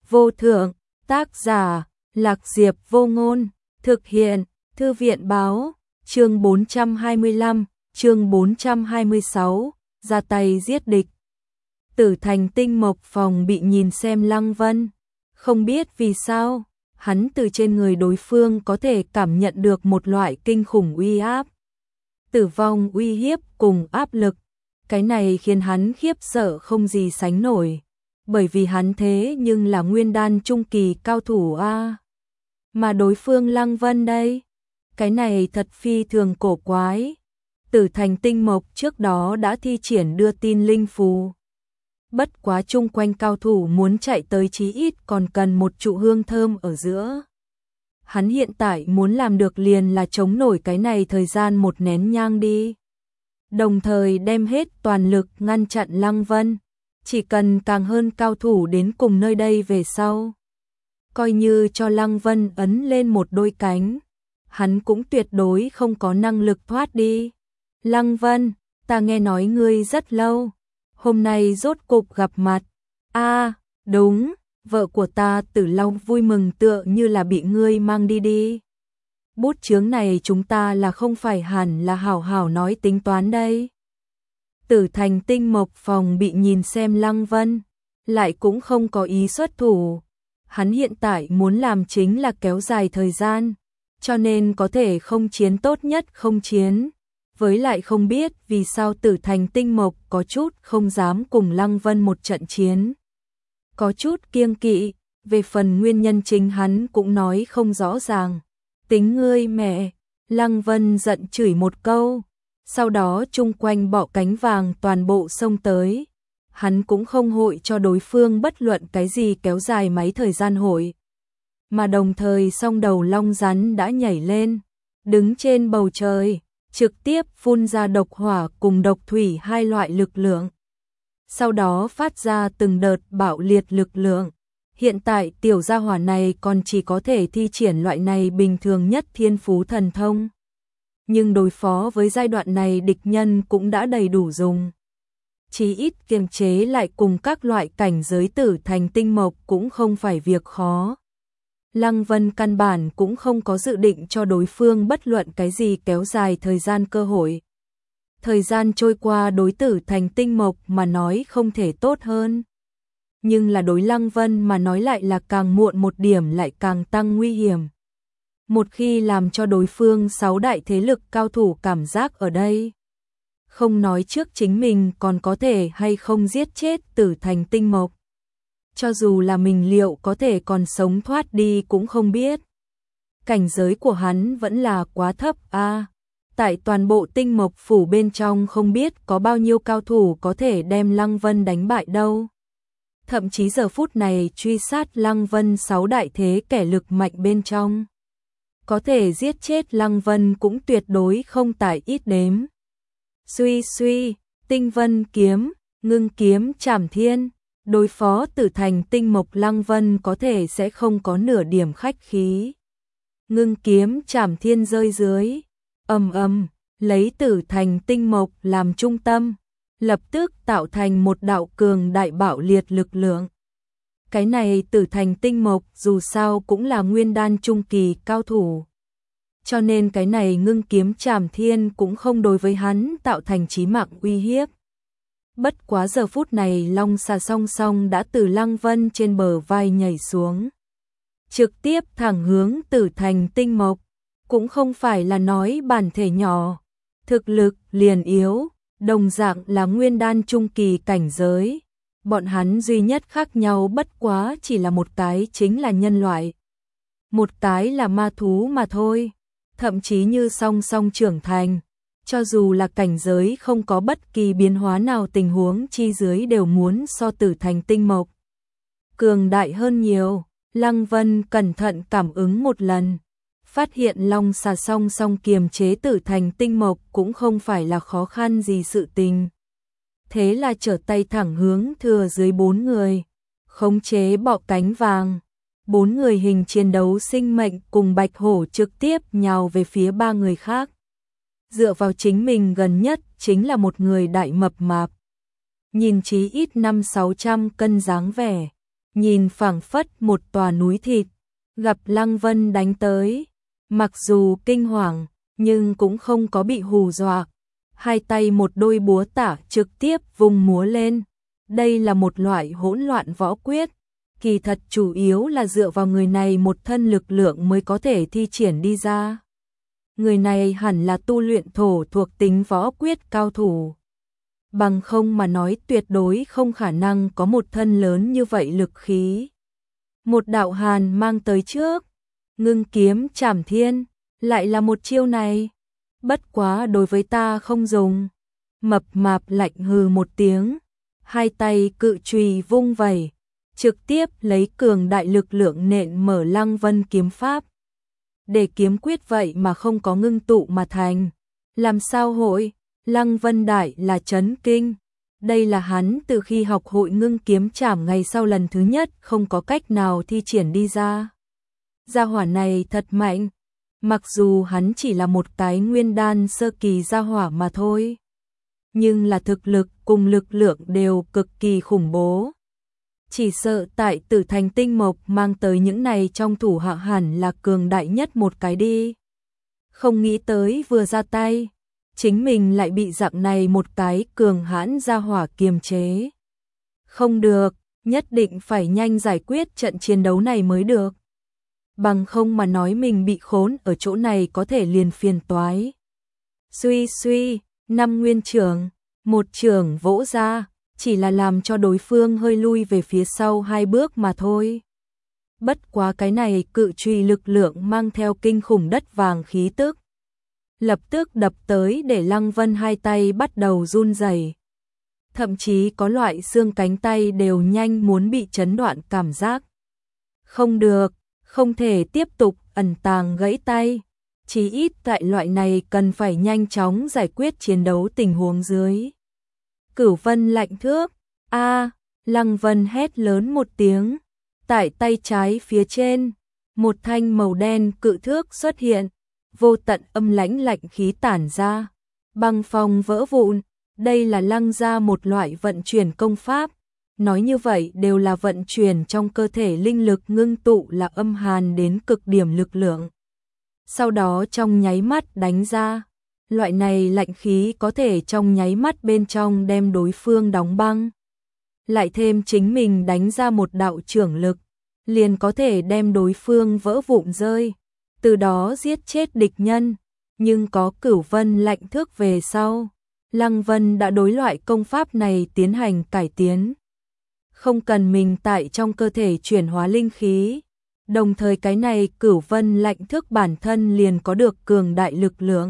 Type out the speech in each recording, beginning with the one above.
vô thượng, tác giả, Lạc Diệp Vô Ngôn, thực hiện, Thư viện Báo, chương 425, chương 426, ra tay giết địch. Tử Thành Tinh Mộc phòng bị nhìn xem Lăng Vân, không biết vì sao, hắn từ trên người đối phương có thể cảm nhận được một loại kinh khủng uy áp. Tử vong uy hiếp cùng áp lực, cái này khiến hắn khiếp sợ không gì sánh nổi, bởi vì hắn thế nhưng là nguyên đan trung kỳ cao thủ a. Mà đối phương Lăng Vân đây, cái này thật phi thường cổ quái. Tử Thành Tinh Mộc trước đó đã thi triển đưa tin linh phù. Bất quá chung quanh cao thủ muốn chạy tới chí ít còn cần một trụ hương thơm ở giữa. Hắn hiện tại muốn làm được liền là chống nổi cái này thời gian một nén nhang đi. Đồng thời đem hết toàn lực ngăn chặn Lăng Vân, chỉ cần càng hơn cao thủ đến cùng nơi đây về sau. Coi như cho Lăng Vân ấn lên một đôi cánh, hắn cũng tuyệt đối không có năng lực thoát đi. Lăng Vân, ta nghe nói ngươi rất lâu, hôm nay rốt cục gặp mặt. Đúng, vợ của ta Tử Long vui mừng tựa như là bị ngươi mang đi đi. Bút chướng này chúng ta là không phải hẳn là hảo hảo nói tính toán đây. Tử Thành Tinh Mộc phòng bị nhìn xem Lăng Vân, lại cũng không có ý xuất thủ. Hắn hiện tại muốn làm chính là kéo dài thời gian, cho nên có thể không chiến tốt nhất không chiến. Với lại không biết vì sao Tử Thành Tinh Mộc có chút không dám cùng Lăng Vân một trận chiến. Có chút kiêng kỵ, về phần nguyên nhân chính hắn cũng nói không rõ ràng. Tính ngươi mẹ, Lăng Vân giận chửi một câu, sau đó chung quanh bọ cánh vàng toàn bộ xông tới. Hắn cũng không hội cho đối phương bất luận cái gì kéo dài mấy thời gian hội. Mà đồng thời song đầu long rắn đã nhảy lên, đứng trên bầu trời, trực tiếp phun ra độc hỏa cùng độc thủy hai loại lực lượng. Sau đó phát ra từng đợt bạo liệt lực lượng. Hiện tại tiểu gia hỏa này còn chỉ có thể thi triển loại này bình thường nhất thiên phú thần thông. Nhưng đối phó với giai đoạn này địch nhân cũng đã đầy đủ dùng. Chí ít kiềm chế lại cùng các loại cảnh giới Tử Thành Tinh Mộc cũng không phải việc khó. Lăng Vân căn bản cũng không có dự định cho đối phương bất luận cái gì kéo dài thời gian cơ hội. Thời gian trôi qua đối Tử Thành Tinh Mộc mà nói không thể tốt hơn. Nhưng là đối Lăng Vân mà nói lại là càng muộn một điểm lại càng tăng nguy hiểm. Một khi làm cho đối phương 6 đại thế lực cao thủ cảm giác ở đây. Không nói trước chính mình còn có thể hay không giết chết Tử Thành Tinh Mộc. Cho dù là mình liệu có thể còn sống thoát đi cũng không biết. Cảnh giới của hắn vẫn là quá thấp a. Tại toàn bộ Tinh Mộc phủ bên trong không biết có bao nhiêu cao thủ có thể đem Lăng Vân đánh bại đâu. Thậm chí giờ phút này truy sát Lăng Vân 6 đại thế kẻ lực mạnh bên trong. Có thể giết chết Lăng Vân cũng tuyệt đối không tại ít đếm. Suy, Tinh Vân kiếm, Ngưng kiếm Trảm Thiên, đối phó Tử Thành Tinh Mộc Lăng Vân có thể sẽ không có nửa điểm khách khí. Ngưng kiếm Trảm Thiên rơi dưới, ầm, lấy Tử Thành Tinh Mộc làm trung tâm, lập tức tạo thành một đạo cường đại bạo liệt lực lượng. Cái này Tử Thành Tinh Mộc dù sao cũng là nguyên đan trung kỳ cao thủ. Cho nên cái này Ngưng kiếm Trảm Thiên cũng không đối với hắn tạo thành chí mạng uy hiếp. Bất quá giờ phút này long xà song song đã từ Lăng Vân trên bờ vai nhảy xuống. Trực tiếp thẳng hướng Tử Thành Tinh Mộc. Cũng không phải là nói bản thể nhỏ, thực lực liền yếu, đồng dạng là nguyên đan trung kỳ cảnh giới. Bọn hắn duy nhất khác nhau bất quá chỉ là một cái chính là nhân loại. Một cái là ma thú mà thôi. Thậm chí như song song trưởng thành, cho dù là cảnh giới không có bất kỳ biến hóa nào tình huống chi dưới đều muốn so Tử Thành Tinh Mộc cường đại hơn nhiều. Lăng Vân cẩn thận cảm ứng một lần, phát hiện long xà song song kiềm chế Tử Thành Tinh Mộc cũng không phải là khó khăn gì sự tình. Thế là trở tay thẳng hướng thừa dưới 4 người, khống chế bọ cánh vàng. 4 người hình chiến đấu sinh mệnh cùng Bạch Hổ trực tiếp nhào về phía 3 người khác. Dựa vào chính mình gần nhất chính là một người đại mập mạp. Nhìn chí ít 500-600 cân dáng vẻ. nhìn phảng phất một tòa núi thịt, gặp Lăng Vân đánh tới, mặc dù kinh hoàng, nhưng cũng không có bị hù dọa, hai tay một đôi búa tả trực tiếp vùng múa lên. Đây là một loại hỗn loạn võ quyết, kỳ thật chủ yếu là dựa vào người này một thân lực lượng mới có thể thi triển đi ra. Người này hẳn là tu luyện thổ thuộc tính võ quyết cao thủ. Bằng không mà nói tuyệt đối không khả năng có một thân lớn như vậy lực khí. Một đạo hàn mang tới trước, ngưng kiếm trảm thiên, lại là một chiêu này. Bất quá đối với ta không dùng. Mập mạp lạnh hừ một tiếng, hai tay cự chùy vung vẩy, trực tiếp lấy cường đại lực lượng nện mở Lăng Vân kiếm pháp. Để kiếm quyết vậy mà không có ngưng tụ mà thành. Làm sao hội? Lăng Vân đại là chấn kinh. Đây là hắn từ khi học hội ngưng kiếm trảm ngày sau lần thứ nhất không có cách nào thi triển đi ra. Gia hỏa này thật mạnh. Mặc dù hắn chỉ là một cái nguyên đan sơ kỳ gia hỏa mà thôi. Nhưng là thực lực cùng lực lượng đều cực kỳ khủng bố. Chỉ sợ tại Tử Thành Tinh Mộc mang tới những này trong thủ hạ hẳn là cường đại nhất một cái đi. Không nghĩ tới vừa ra tay, chính mình lại bị dạng này một cái cường hãn gia hỏa kiềm chế. Không được, nhất định phải nhanh giải quyết trận chiến đấu này mới được. Bằng không mà nói mình bị khốn ở chỗ này có thể liền phiền toái. Suy suy, 5 nguyên trưởng, một trưởng vỗ ra, chỉ là làm cho đối phương hơi lui về phía sau 2 bước mà thôi. Bất quá cái này cự chùy lực lượng mang theo kinh khủng đất vàng khí tức. Lập tức đập tới để Lăng Vân hai tay bắt đầu run rẩy. Thậm chí có loại xương cánh tay đều nhanh muốn bị chấn đoạn cảm giác. Không được, không thể tiếp tục ẩn tàng gãy tay. Chí ít tại loại này cần phải nhanh chóng giải quyết chiến đấu tình huống dưới. Cửu Vân lạnh thước, Lăng Vân hét lớn một tiếng. Tại tay trái phía trên, một thanh màu đen cự thước xuất hiện, vô tận âm lãnh lạnh khí tản ra, băng phong vỡ vụn. Đây là Lăng gia một loại vận chuyển công pháp, nói như vậy đều là vận chuyển trong cơ thể linh lực ngưng tụ là âm hàn đến cực điểm lực lượng. Sau đó trong nháy mắt đánh ra, loại này lạnh khí có thể trong nháy mắt bên trong đem đối phương đóng băng. Lại thêm chính mình đánh ra một đạo trưởng lực, liền có thể đem đối phương vỡ vụn rơi, từ đó giết chết địch nhân. Nhưng có Cửu Vân lạnh thước về sau, Lăng Vân đã đối loại công pháp này tiến hành cải tiến. Không cần mình tại trong cơ thể chuyển hóa linh khí, đồng thời cái này Cửu Vân lạnh thước bản thân liền có được cường đại lực lượng.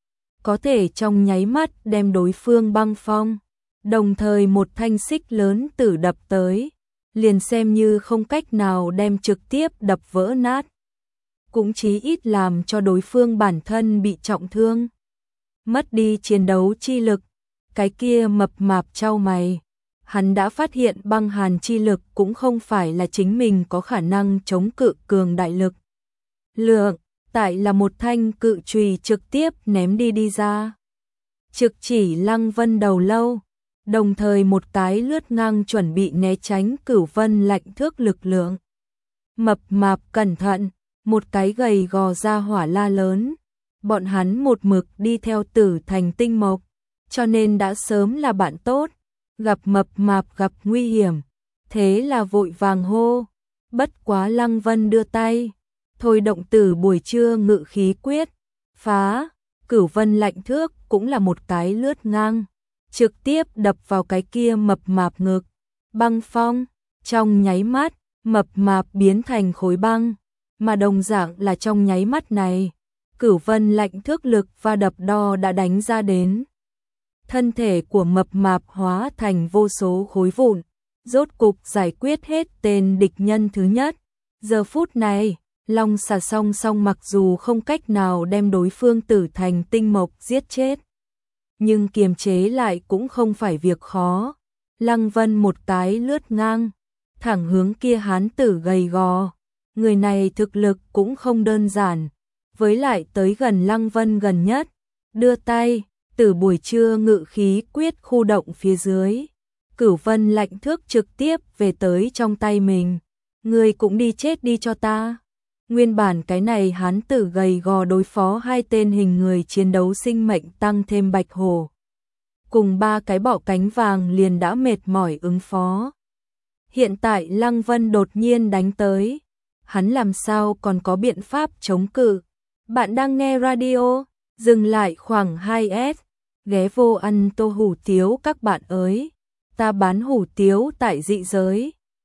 Có thể trong nháy mắt đem đối phương băng phong, đồng thời một thanh xích lớn tử đập tới, liền xem như không cách nào đem trực tiếp đập vỡ nát, cũng chí ít làm cho đối phương bản thân bị trọng thương, mất đi chiến đấu chi lực. Cái kia mập mạp chau mày, hắn đã phát hiện băng hàn chi lực cũng không phải là chính mình có khả năng chống cự cường đại lực lượng, tại là một thanh cự chùy trực tiếp ném đi ra, trực chỉ Lăng Vân đầu lâu, đồng thời một cái lướt ngang chuẩn bị né tránh Cửu Vân lạnh thước lực lượng. Mập mạp cẩn thận, một cái gầy gò ra hỏa la lớn, bọn hắn một mực đi theo Tử Thành Tinh Mộc, cho nên đã sớm là bạn tốt, gặp mập mạp gặp nguy hiểm, thế là vội vàng hô. Bất quá Lăng Vân đưa tay, thôi động Tử buổi trưa ngự khí quyết, phá, Cửu Vân lạnh thước cũng là một cái lướt ngang, trực tiếp đập vào cái kia mập mạp ngực, băng phong, trong nháy mắt, mập mạp biến thành khối băng, mà đồng dạng là trong nháy mắt này, Cửu Vân lạnh thước lực và đập đo đã đánh ra đến. Thân thể của mập mạp hóa thành vô số khối vụn, rốt cục giải quyết hết tên địch nhân thứ nhất. Giờ phút này, Long Xà song song mặc dù không cách nào đem đối phương Tử Thành Tinh Mộc giết chết, nhưng kiềm chế lại cũng không phải việc khó. Lăng Vân một cái lướt ngang, thẳng hướng kia hán tử gầy gò. Người này thực lực cũng không đơn giản, với lại tới gần Lăng Vân gần nhất, đưa tay, Tử buổi trưa ngự khí quyết khu động phía dưới, Cửu Vân lạnh thước trực tiếp về tới trong tay mình. Ngươi cũng đi chết đi cho ta. Nguyên bản cái này hán tử gầy gò đối phó hai tên hình người chiến đấu sinh mệnh tăng thêm bạch hổ. Cùng ba cái bọ cánh vàng liền đã mệt mỏi ứng phó. Hiện tại Lăng Vân đột nhiên đánh tới. Hắn làm sao còn có biện pháp chống cự. Bạn đang nghe radio, dừng lại khoảng 2S. Ghé vô ăn tô hủ tiếu các bạn ơi. Ta bán hủ tiếu tại dị giới.